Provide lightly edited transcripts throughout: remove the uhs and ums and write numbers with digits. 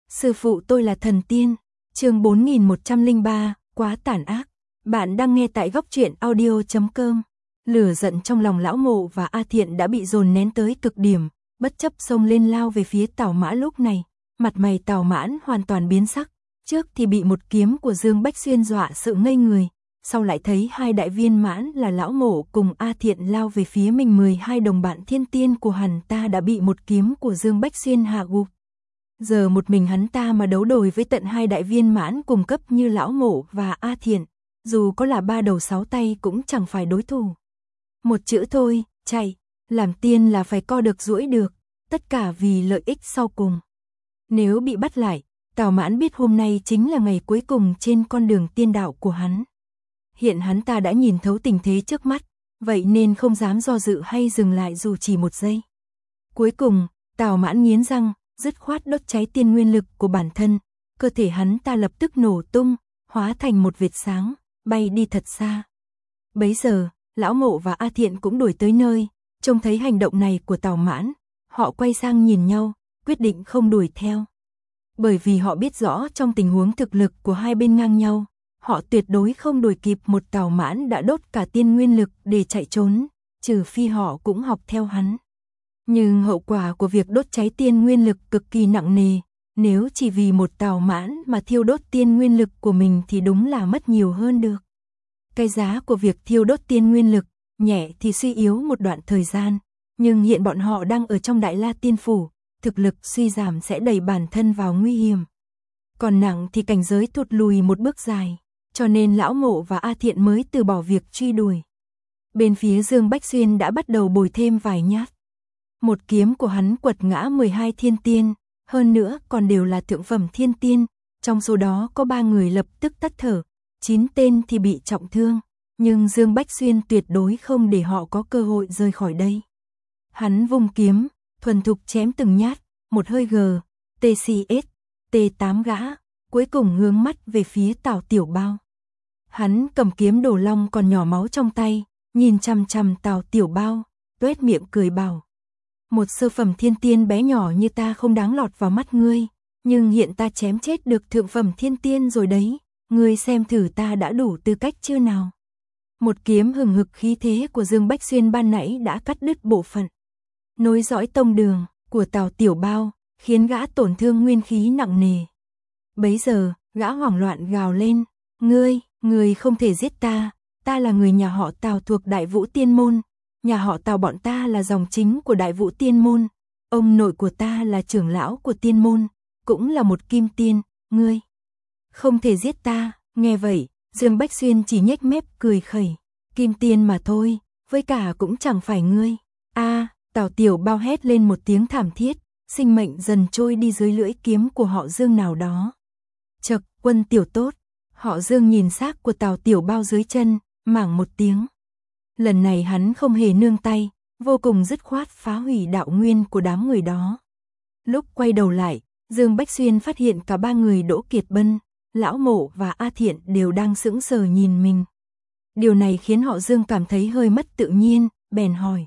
Sư phụ tôi là thần tiên. Chương 4103, quá tàn ác. Bạn đang nghe tại góc truyện audio.com. Lửa giận trong lòng lão Mộ và A Thiện đã bị dồn nén tới cực điểm, bất chấp xông lên lao về phía Tào Mã. Lúc này, mặt mày Tào Mãn hoàn toàn biến sắc, trước thì bị một kiếm của Dương Bách Xuyên dọa sợ ngây người, sau lại thấy hai đại viên mãn là lão Mộ cùng A Thiện lao về phía mình. 12 đồng bạn thiên tiên của hắn ta đã bị một kiếm của Dương Bách Xuyên hạ gục. Giờ một mình hắn ta mà đấu đôi với tận hai đại viên mãn cùng cấp như lão Mộ và A Thiện, dù có là 3 đầu 6 tay cũng chẳng phải đối thủ. Một chữ thôi, chạy, làm tiên là phải co được duỗi được, tất cả vì lợi ích sau cùng. Nếu bị bắt lại, Tào Mãn biết hôm nay chính là ngày cuối cùng trên con đường tiên đạo của hắn. Hiện hắn ta đã nhìn thấu tình thế trước mắt, vậy nên không dám do dự hay dừng lại dù chỉ một giây. Cuối cùng, Tào Mãn nghiến răng, dứt khoát đốt cháy tiên nguyên lực của bản thân, cơ thể hắn ta lập tức nổ tung, hóa thành một vệt sáng, bay đi thật xa. Bấy giờ, lão Mộ và A Thiện cũng đuổi tới nơi, trông thấy hành động này của Tào Mãn, họ quay sang nhìn nhau, quyết định không đuổi theo. Bởi vì họ biết rõ trong tình huống thực lực của hai bên ngang nhau, họ tuyệt đối không đuổi kịp một Tào Mãn đã đốt cả tiên nguyên lực để chạy trốn, trừ phi họ cũng học theo hắn. Nhưng hậu quả của việc đốt cháy tiên nguyên lực cực kỳ nặng nề, nếu chỉ vì một Tào Mãn mà thiêu đốt tiên nguyên lực của mình thì đúng là mất nhiều hơn được. Cái giá của việc thiêu đốt tiên nguyên lực, nhẹ thì suy yếu một đoạn thời gian, nhưng hiện bọn họ đang ở trong Đại La Tiên Phủ, thực lực suy giảm sẽ đẩy bản thân vào nguy hiểm. Còn nặng thì cảnh giới thụt lùi một bước dài, cho nên lão Mộ và A Thiện mới từ bỏ việc truy đuổi. Bên phía Dương Bách Xuyên đã bắt đầu bồi thêm vài nhát. Một kiếm của hắn quật ngã 12 thiên tiên, hơn nữa còn đều là thượng phẩm thiên tiên, trong số đó có 3 người lập tức tắt thở, 9 tên thì bị trọng thương, nhưng Dương Bách Xuyên tuyệt đối không để họ có cơ hội rời khỏi đây. Hắn vung kiếm, thuần thục chém từng nhát, một hơi gờ, TCS, T8 gã, cuối cùng hướng mắt về phía Tào Tiểu Bao. Hắn cầm kiếm Đồ Long còn nhỏ máu trong tay, nhìn chằm chằm Tào Tiểu Bao, tuét miệng cười bảo: một sơ phẩm thiên tiên bé nhỏ như ta không đáng lọt vào mắt ngươi, nhưng hiện ta chém chết được thượng phẩm thiên tiên rồi đấy, ngươi xem thử ta đã đủ tư cách chưa nào. Một kiếm hừng hực khí thế của Dương Bách Xuyên ban nãy đã cắt đứt bộ phận nối dõi tông đường của Tào Tiểu Bao, khiến gã tổn thương nguyên khí nặng nề. Bấy giờ, gã hoảng loạn gào lên: ngươi không thể giết ta, ta là người nhà họ Tào thuộc Đại Vũ Tiên Môn, nhà họ Tào bọn ta là dòng chính của Đại Vũ Tiên Môn, ông nội của ta là trưởng lão của Tiên Môn, cũng là một kim tiên, ngươi không thể giết ta. Nghe vậy, Dương Bách Xuyên chỉ nhếch mép cười khẩy: kim tiên mà thôi, với cả cũng chẳng phải ngươi. A, Tào Tiểu Bao hét lên một tiếng thảm thiết, sinh mệnh dần trôi đi dưới lưỡi kiếm của họ Dương nào đó. Chậc, Quân tiểu tốt. Họ Dương nhìn xác của Tào Tiểu Bao dưới chân, mảng một tiếng. Lần này hắn không hề nương tay, vô cùng dứt khoát phá hủy đạo nguyên của đám người đó. Lúc quay đầu lại, Dương Bách Xuyên phát hiện cả 3 người Đỗ Kiệt Bân, lão Mộ và A Thiện đều đang sững sờ nhìn mình. Điều này khiến họ Dương cảm thấy hơi mất tự nhiên, bèn hỏi: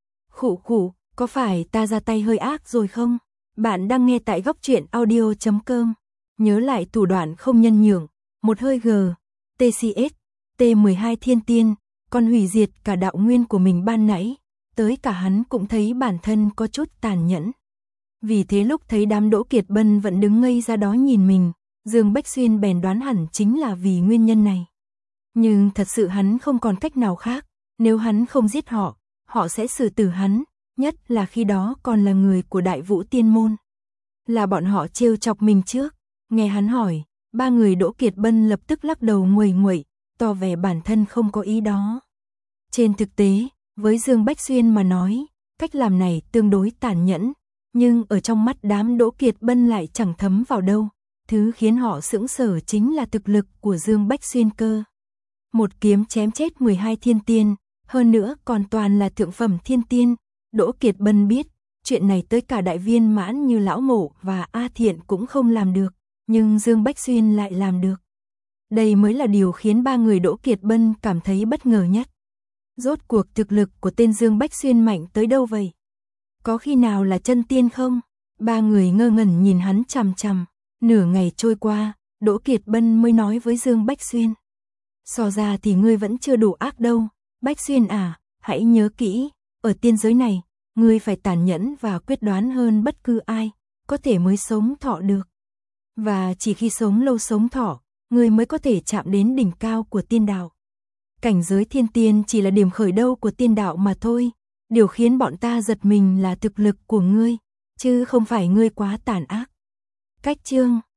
khụ, có phải ta ra tay hơi ác rồi không? Bạn đang nghe tại góc truyện audio.com. Nhớ lại thủ đoạn không nhân nhượng, một hơi gờ, TCS, T12 thiên tiên, còn hủy diệt cả đạo nguyên của mình ban nãy, tới cả hắn cũng thấy bản thân có chút tàn nhẫn. Vì thế lúc thấy đám Đỗ Kiệt Bân vẫn đứng ngây ra đó nhìn mình, Dương Bách Xuyên bèn đoán hẳn chính là vì nguyên nhân này. Nhưng thật sự hắn không còn cách nào khác, nếu hắn không giết họ, họ sẽ xử tử hắn, nhất là khi đó còn là người của Đại Vũ Tiên Môn. Là bọn họ trêu chọc mình trước. Nghe hắn hỏi, 3 người Đỗ Kiệt Bân lập tức lắc đầu nguầy nguậy, tỏ vẻ bản thân không có ý đó. Trên thực tế, với Dương Bách Xuyên mà nói, cách làm này tương đối tàn nhẫn, nhưng ở trong mắt đám Đỗ Kiệt Bân lại chẳng thấm vào đâu. Thứ khiến họ sững sờ chính là thực lực của Dương Bách Xuyên cơ. Một kiếm chém chết 12 thiên tiên, hơn nữa còn toàn là thượng phẩm thiên tiên. Đỗ Kiệt Bân biết, chuyện này tới cả đại viên mãn như lão Mộ và A Thiện cũng không làm được, nhưng Dương Bách Xuyên lại làm được. Đây mới là điều khiến 3 người Đỗ Kiệt Bân cảm thấy bất ngờ nhất. Rốt cuộc thực lực của tên Dương Bách Xuyên mạnh tới đâu vậy? Có khi nào là chân tiên không? 3 người ngơ ngẩn nhìn hắn chằm chằm. Nửa ngày trôi qua, Đỗ Kiệt Bân mới nói với Dương Bách Xuyên. So ra thì ngươi vẫn chưa đủ ác đâu, Bách Xuyên à, hãy nhớ kỹ, ở tiên giới này, ngươi phải tàn nhẫn và quyết đoán hơn bất cứ ai, có thể mới sống thọ được. Và chỉ khi sống lâu sống thọ, ngươi mới có thể chạm đến đỉnh cao của tiên đạo. Cảnh giới thiên tiên chỉ là điểm khởi đầu của tiên đạo mà thôi, điều khiến bọn ta giật mình là thực lực của ngươi, chứ không phải ngươi quá tàn ác. Cách chương